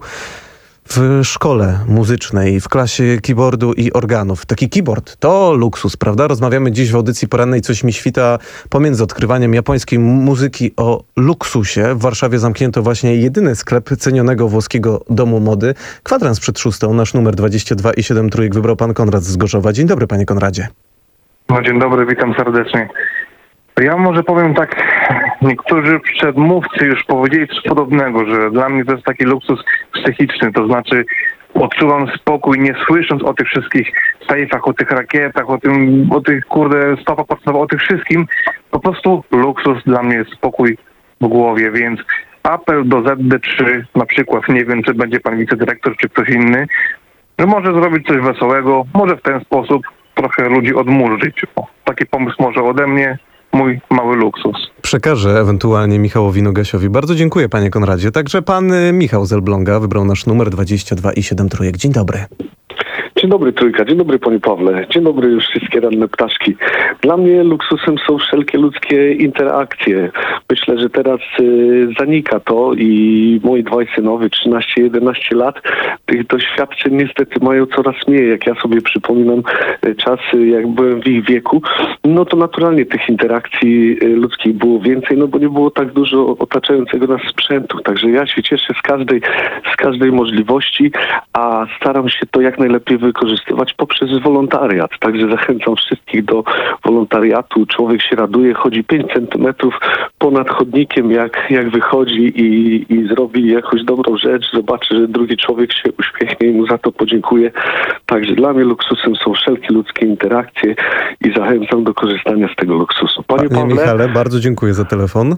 w szkole muzycznej, w klasie keyboardu i organów. Taki keyboard to luksus, prawda? Rozmawiamy dziś w audycji porannej Coś mi świta pomiędzy odkrywaniem japońskiej muzyki o luksusie. W Warszawie zamknięto właśnie jedyny sklep cenionego włoskiego domu mody. Kwadrans przed szóstą, nasz numer dwadzieścia dwa i siedem trójek wybrał pan Konrad z Gorzowa. Dzień dobry, panie Konradzie. No, dzień dobry, witam serdecznie. Ja może powiem tak, niektórzy przedmówcy już powiedzieli coś podobnego, że dla mnie to jest taki luksus psychiczny, to znaczy odczuwam spokój, nie słysząc o tych wszystkich sejfach, o tych rakietach, o tym, o tych kurde stopa podstawowa, o tych wszystkim. Po prostu luksus dla mnie jest spokój w głowie, więc apel do Z D trzy, na przykład, nie wiem, czy będzie pan wicedyrektor, czy ktoś inny, że może zrobić coś wesołego, może w ten sposób trochę ludzi odmurzyć. O, taki pomysł może ode mnie. Mój mały luksus. Przekażę ewentualnie Michałowi Nogasiowi. Bardzo dziękuję, panie Konradzie. Także pan Michał z Elbląga wybrał nasz numer dwadzieścia dwa i siedem trójek. Dzień dobry. Dzień dobry Trójka, dzień dobry panie Pawle, dzień dobry już wszystkie ranne ptaszki. Dla mnie luksusem są wszelkie ludzkie interakcje. Myślę, że teraz y, zanika to i moi dwaj synowie, trzynaście jedenaście lat, tych doświadczeń niestety mają coraz mniej. Jak ja sobie przypominam y, czasy, jak byłem w ich wieku, no to naturalnie tych interakcji y, ludzkich było więcej, no bo nie było tak dużo otaczającego nas sprzętu. Także ja się cieszę z każdej, z każdej możliwości, a staram się to jak najlepiej wykorzystywać poprzez wolontariat. Także zachęcam wszystkich do wolontariatu. Człowiek się raduje, chodzi pięć centymetrów ponad chodnikiem, jak, jak wychodzi i, i zrobi jakąś dobrą rzecz, zobaczy, że drugi człowiek się uśmiechnie i mu za to podziękuję. Także dla mnie luksusem są wszelkie ludzkie interakcje i zachęcam do korzystania z tego luksusu. Panie, Panie Pawle, Michale, bardzo dziękuję za telefon.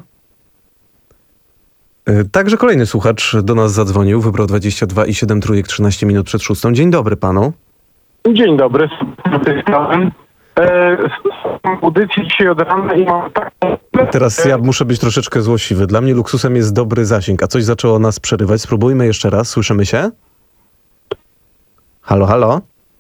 Także kolejny słuchacz do nas zadzwonił, wybrał dwadzieścia dwa i siedem trójek, trzynaście minut przed szóstą. Dzień dobry panu. Dzień dobry, pytałem. E, audycji dzisiaj od rana i mam tak... Teraz ja muszę być troszeczkę złośliwy. Dla mnie luksusem jest dobry zasięg, a coś zaczęło nas przerywać. Spróbujmy jeszcze raz. Słyszymy się? Halo, halo?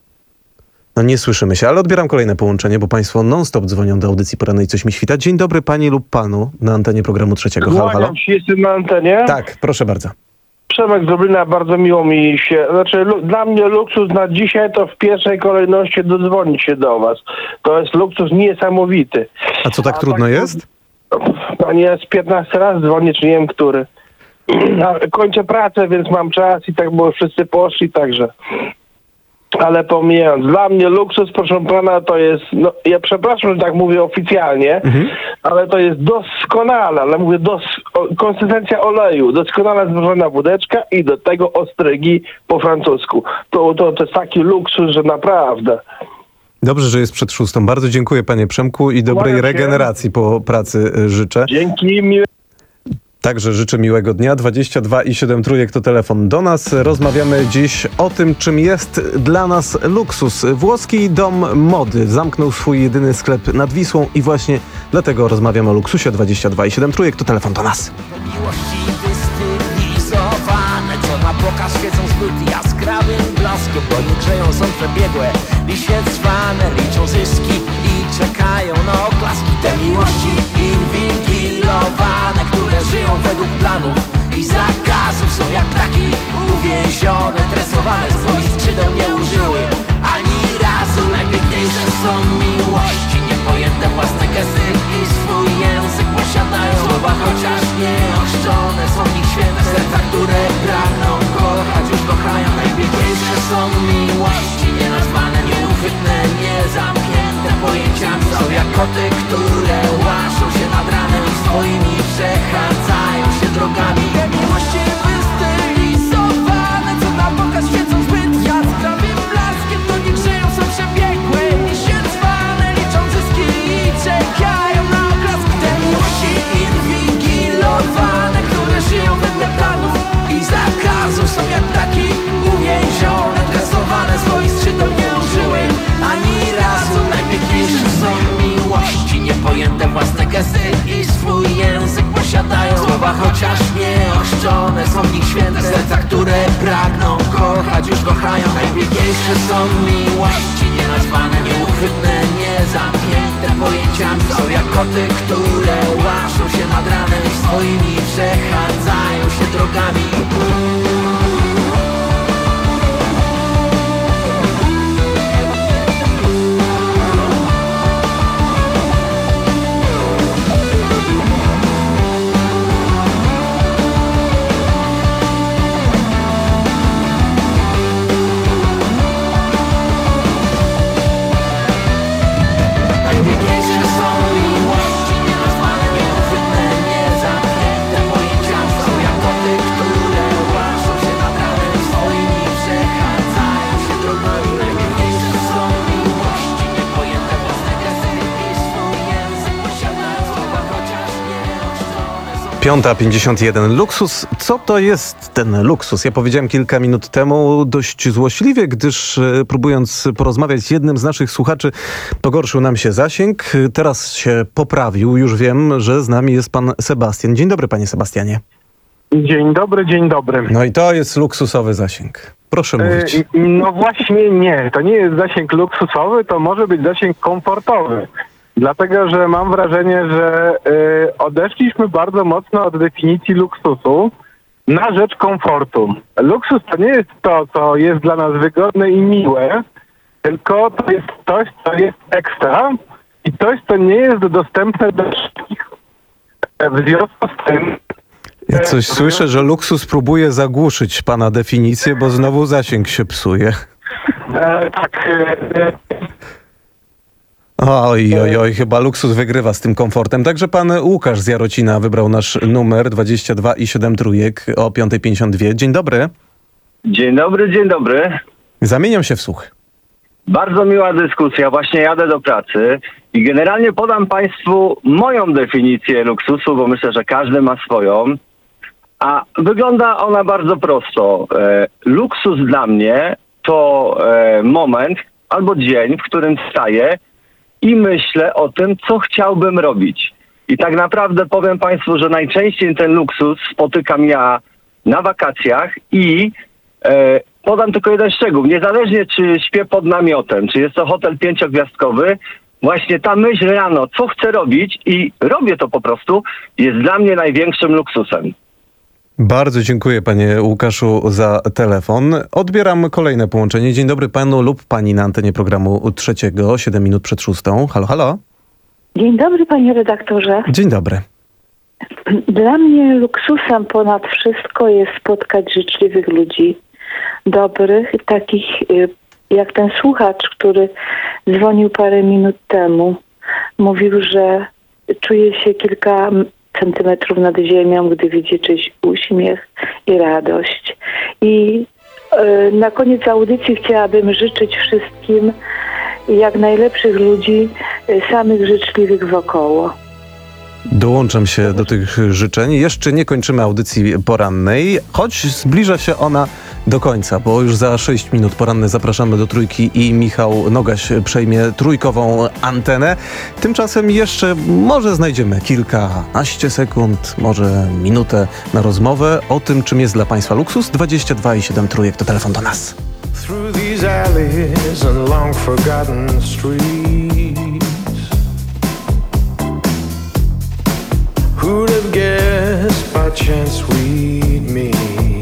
No nie słyszymy się, ale odbieram kolejne połączenie, bo państwo non-stop dzwonią do audycji porannej Coś mi świta. Dzień dobry pani lub panu na antenie programu trzeciego. Halo, halo? Kłaniam się, jestem na antenie. Tak, proszę bardzo. Przemek z Lublina, bardzo miło mi się, znaczy lu- dla mnie luksus na dzisiaj to w pierwszej kolejności dodzwonić się do was. To jest luksus niesamowity. A co tak A trudno tak, jest? Panie, z piętnaście razy dzwonię, czy nie wiem który. Kończę pracę, więc mam czas i tak, bo wszyscy poszli, także... Ale pomijając, dla mnie luksus, proszę pana, to jest, no ja przepraszam, że tak mówię oficjalnie, mhm. ale to jest doskonale, ale mówię dos, o, konsystencja oleju, doskonale złożona wódeczka i do tego ostrygi po francusku. To, to, to jest taki luksus, że naprawdę. Dobrze, że jest przed szóstą. Bardzo dziękuję panie Przemku i dobrej regeneracji po pracy życzę. Dzięki, miłe. Także życzę miłego dnia. dwadzieścia dwa i siedem trójek to telefon do nas. Rozmawiamy dziś o tym, czym jest dla nas luksus. Włoski dom mody zamknął swój jedyny sklep nad Wisłą i właśnie dlatego rozmawiamy o luksusie. dwadzieścia dwa i siedem trójek to telefon do nas. Miłości wystylizowane, co na pokaz świecą zbyt jaskrawym blaskiem, bo nie grzeją, są przebiegłe, liście cwane, liczą zyski i czekają na oklaski. Te miłości inwigilowane, które żyją według planów i zakazów, są jak ptaki uwięzione, tresowane, swoich skrzydeł nie użyły ani razu. Najpiękniejsze są miłości, niepojęte własne gesty i swój język posiadają. Słowa chociaż nieoszczone, są w nich święte serca, które pragną kochać, już kochają. Najpiękniejsze są miłości, nienazwane, nieuchwytne, niezamknięte pojęciami. Są jak koty, które łaszą się nad ranem i swoimi przechadzają się drogami. Te miłości wystylizowane, co na pokaz świecą zbyt jaskrawym blaskiem, to nie grzeją, są przebiegłe, liście cwane, liczą zyski i czekają na oklaski. Te miłości inwigilowane, które żyją wedle planów i zakazów, są jak ptaki uwięzione, tresowane, swoich skrzydeł nie użyły ani razu. Najpiękniejsze są miłości, niepojęte własne gesty i swój język posiadają. Słowa chociaż nieoszczone, są w nich święte serca, które pragną kochać, już kochają. Najpiękniejsze są miłości, nienazwane, nieuchwytne, niezamknięte pojęciami. Są jak koty, które łaszą się nad ranem swoimi, przechadzają się drogami. Piąta pięćdziesiąt jeden. Luksus. Co to jest ten luksus? Ja powiedziałem kilka minut temu dość złośliwie, gdyż e, próbując porozmawiać z jednym z naszych słuchaczy, pogorszył nam się zasięg. Teraz się poprawił. Już wiem, że z nami jest pan Sebastian. Dzień dobry, panie Sebastianie. Dzień dobry, dzień dobry. No i to jest luksusowy zasięg. Proszę mówić. E, no właśnie nie. To nie jest zasięg luksusowy, to może być zasięg komfortowy. Dlatego, że mam wrażenie, że y, odeszliśmy bardzo mocno od definicji luksusu na rzecz komfortu. Luksus to nie jest to, co jest dla nas wygodne i miłe, tylko to jest coś, co jest ekstra i coś, co nie jest dostępne dla wszystkich. W związku z tym... Ja coś słyszę, że luksus próbuje zagłuszyć pana definicję, bo znowu zasięg się psuje. E, tak... E, Oj, oj, oj, chyba luksus wygrywa z tym komfortem. Także pan Łukasz z Jarocina wybrał nasz numer dwadzieścia dwa i siedem trójek o piąta pięćdziesiąt dwa. Dzień dobry. Dzień dobry, dzień dobry. Zamieniam się w słuch. Bardzo miła dyskusja. Właśnie jadę do pracy i generalnie podam państwu moją definicję luksusu, bo myślę, że każdy ma swoją. A wygląda ona bardzo prosto. E, luksus dla mnie to e, moment albo dzień, w którym wstaję i myślę o tym, co chciałbym robić. I tak naprawdę powiem państwu, że najczęściej ten luksus spotykam ja na wakacjach i e, podam tylko jeden szczegół. Niezależnie czy śpię pod namiotem, czy jest to hotel pięciogwiazdkowy, właśnie ta myśl rano, co chcę robić i robię to po prostu, jest dla mnie największym luksusem. Bardzo dziękuję panie Łukaszu za telefon. Odbieram kolejne połączenie. Dzień dobry panu lub pani na antenie programu trzeciego, siedem minut przed szóstą. Halo, halo. Dzień dobry panie redaktorze. Dzień dobry. Dla mnie luksusem ponad wszystko jest spotkać życzliwych ludzi, dobrych, takich jak ten słuchacz, który dzwonił parę minut temu. Mówił, że czuje się kilka centymetrów nad ziemią, gdy widzi czyjś uśmiech i radość. I y, na koniec audycji chciałabym życzyć wszystkim jak najlepszych ludzi, y, samych życzliwych wokoło. Dołączam się do tych życzeń. Jeszcze nie kończymy audycji porannej, choć zbliża się ona do końca, bo już za sześć minut poranne zapraszamy do Trójki i Michał Nogaś przejmie trójkową antenę. Tymczasem jeszcze może znajdziemy kilkanaście sekund, może minutę na rozmowę o tym, czym jest dla państwa luksus. dwadzieścia dwa i siedem trójek to telefon do nas. Through these alleys and long forgotten streets, who'd have guessed by chance we'd meet?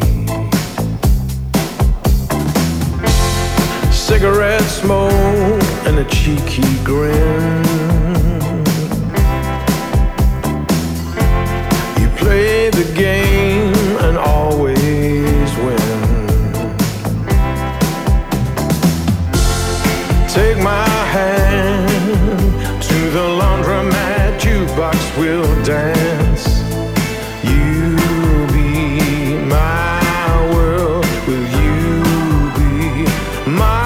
Cigarette smoke and a cheeky grin. You play the game and always win. Take my hand to the laundromat, jukebox will dance. You'll be my world, will you be my?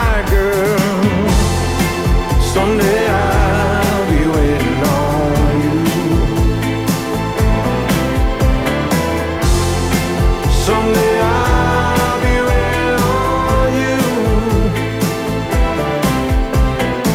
Someday I'll be waiting on you. Someday I'll be waiting on you.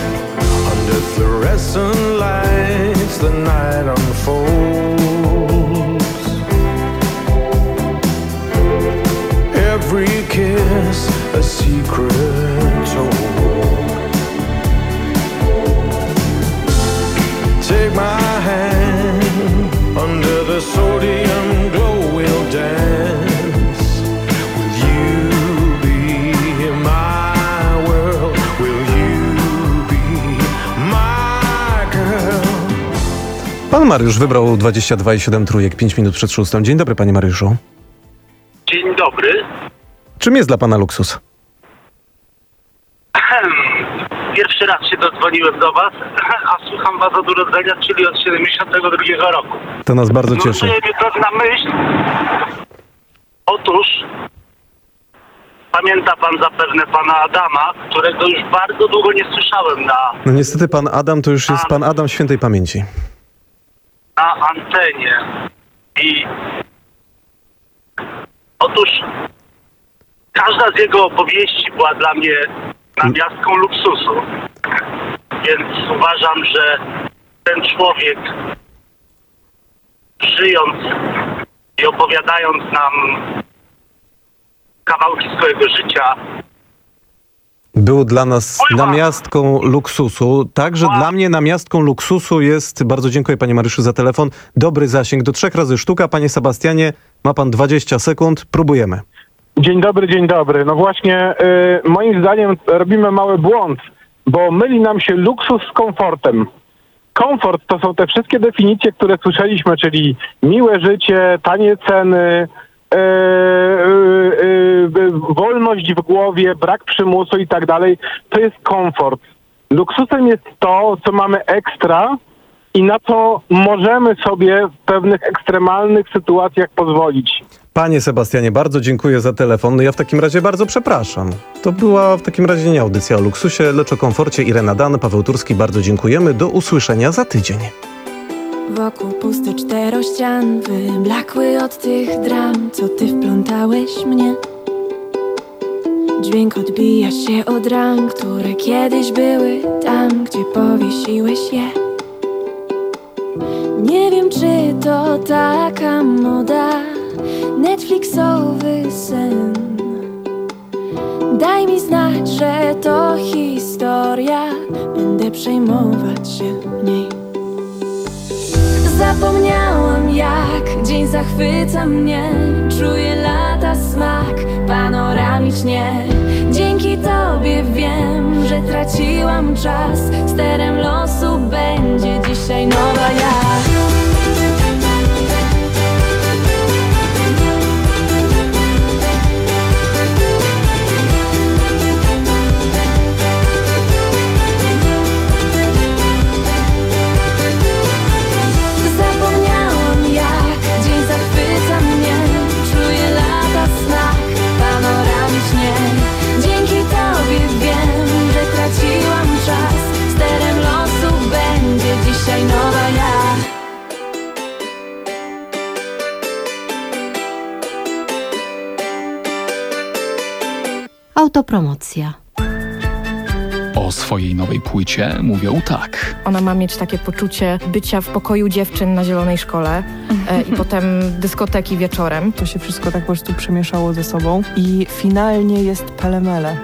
Pan Mariusz wybrał dwadzieścia dwa i siedem trójek, pięć minut przed szóstą. Dzień dobry, panie Mariuszu. Dzień dobry. Czym jest dla pana luksus? Pierwszy raz się dodzwoniłem do was, a słucham was od urodzenia, czyli od siedemdziesiątego drugiego roku. To nas bardzo cieszy. Nurtuje mnie pewna myśl. Otóż pamięta pan zapewne pana Adama, którego już bardzo długo nie słyszałem na, No niestety pan Adam to już jest pan Adam świętej pamięci. na antenie. I otóż każda z jego opowieści była dla mnie namiastką luksusu. Więc uważam, że ten człowiek, żyjąc i opowiadając nam kawałki swojego życia, Był dla nas namiastką luksusu. Także dla mnie namiastką luksusu jest, bardzo dziękuję panie Mariuszu za telefon, dobry zasięg do trzech razy sztuka. Panie Sebastianie, ma pan dwadzieścia sekund, próbujemy. Dzień dobry, dzień dobry. No właśnie, y, moim zdaniem robimy mały błąd, bo myli nam się luksus z komfortem. Komfort to są te wszystkie definicje, które słyszeliśmy, czyli miłe życie, tanie ceny, y, y, y, wolność w głowie, brak przymusu i tak dalej. To jest komfort. Luksusem jest to, co mamy ekstra i na co możemy sobie w pewnych ekstremalnych sytuacjach pozwolić. Panie Sebastianie, bardzo dziękuję za telefon. No ja w takim razie bardzo przepraszam. To była w takim razie nie audycja o luksusie, lecz o komforcie. Irena Dan, Paweł Turski, bardzo dziękujemy. Do usłyszenia za tydzień. Wokół pusty czterościan, wyblakły od tych dram, co ty wplątałeś mnie. Dźwięk odbija się od ran, które kiedyś były tam, gdzie powiesiłeś je. Nie wiem, czy to taka moda, Netflixowy sen. Daj mi znać, że to historia, będę przejmować się w niej. Zapomniałam, jak dzień zachwyca mnie, czuję lata smak panoramicznie. Dzięki tobie wiem, że traciłam czas, sterem losu będzie dzisiaj nowa ja. Autopromocja. O swojej nowej płycie mówią tak. Ona ma mieć takie poczucie bycia w pokoju dziewczyn na Zielonej Szkole e, i potem dyskoteki wieczorem. To się wszystko tak po prostu przemieszało ze sobą i finalnie jest pelemele.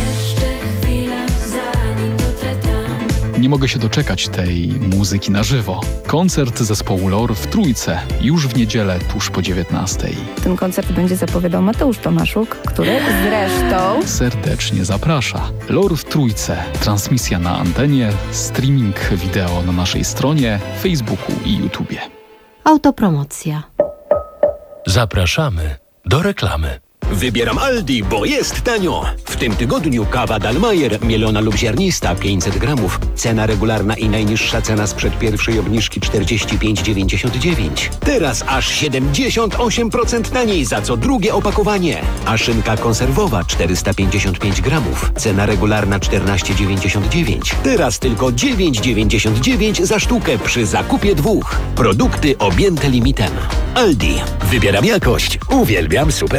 Nie mogę się doczekać tej muzyki na żywo. Koncert zespołu Lor w Trójce już w niedzielę tuż po dziewiętnastej. Ten koncert będzie zapowiadał Mateusz Tomaszuk, który zresztą Serdecznie zaprasza. Lor w Trójce. Transmisja na antenie, streaming wideo na naszej stronie, Facebooku i YouTubie. Autopromocja. Zapraszamy do reklamy. Wybieram Aldi, bo jest tanio. W tym tygodniu kawa Dalmajer, mielona lub ziarnista, pięćset gramów. Cena regularna i najniższa cena sprzed pierwszej obniżki czterdzieści pięć dziewięćdziesiąt dziewięć. Teraz aż siedemdziesiąt osiem procent taniej za co drugie opakowanie. A szynka konserwowa czterysta pięćdziesiąt pięć gramów. Cena regularna czternaście dziewięćdziesiąt dziewięć. Teraz tylko dziewięć dziewięćdziesiąt dziewięć za sztukę przy zakupie dwóch. Produkty objęte limitem. Aldi. Wybieram jakość. Uwielbiam super